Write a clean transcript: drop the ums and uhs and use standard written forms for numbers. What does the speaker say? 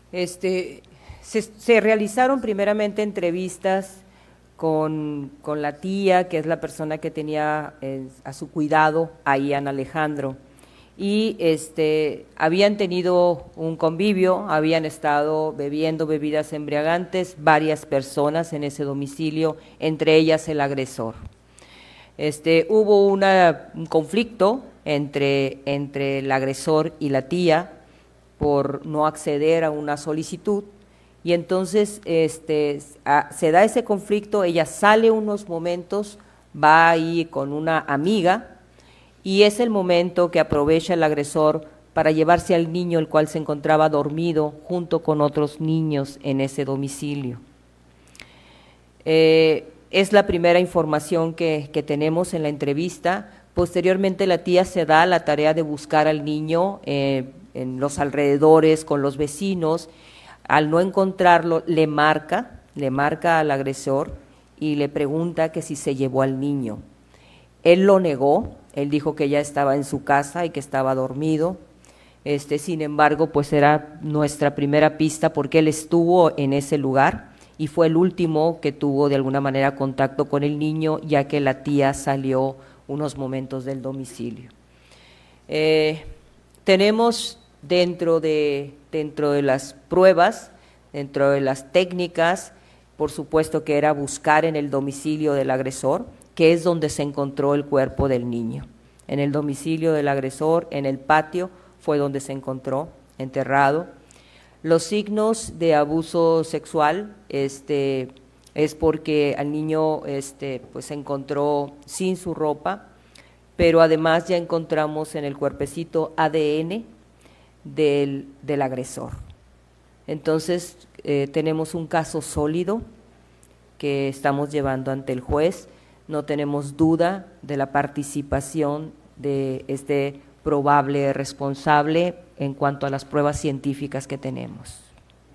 Este, se realizaron primeramente entrevistas con la tía, que es la persona que tenía a su cuidado a Ian Alejandro, y habían tenido un convivio, habían estado bebiendo bebidas embriagantes varias personas en ese domicilio, entre ellas el agresor. Hubo un conflicto entre el agresor y la tía por no acceder a una solicitud, y entonces se da ese conflicto. Ella sale unos momentos, va ahí con una amiga, y es el momento que aprovecha el agresor para llevarse al niño, el cual se encontraba dormido junto con otros niños en ese domicilio. Es la primera información que tenemos en la entrevista. Posteriormente la tía se da la tarea de buscar al niño en los alrededores, con los vecinos. Al no encontrarlo, le marca al agresor y le pregunta que si se llevó al niño. Él lo negó, él dijo que ya estaba en su casa y que estaba dormido. Sin embargo, pues era nuestra primera pista porque él estuvo en ese lugar y fue el último que tuvo de alguna manera contacto con el niño, ya que la tía salió unos momentos del domicilio. Tenemos dentro de las pruebas, dentro de las técnicas, por supuesto que era buscar en el domicilio del agresor, que es donde se encontró el cuerpo del niño. En el domicilio del agresor, en el patio, fue donde se encontró enterrado. Los signos de abuso sexual es porque al niño pues se encontró sin su ropa, pero además ya encontramos en el cuerpecito ADN del agresor. Entonces tenemos un caso sólido que estamos llevando ante el juez. No tenemos duda de la participación de este probable responsable en cuanto a las pruebas científicas que tenemos.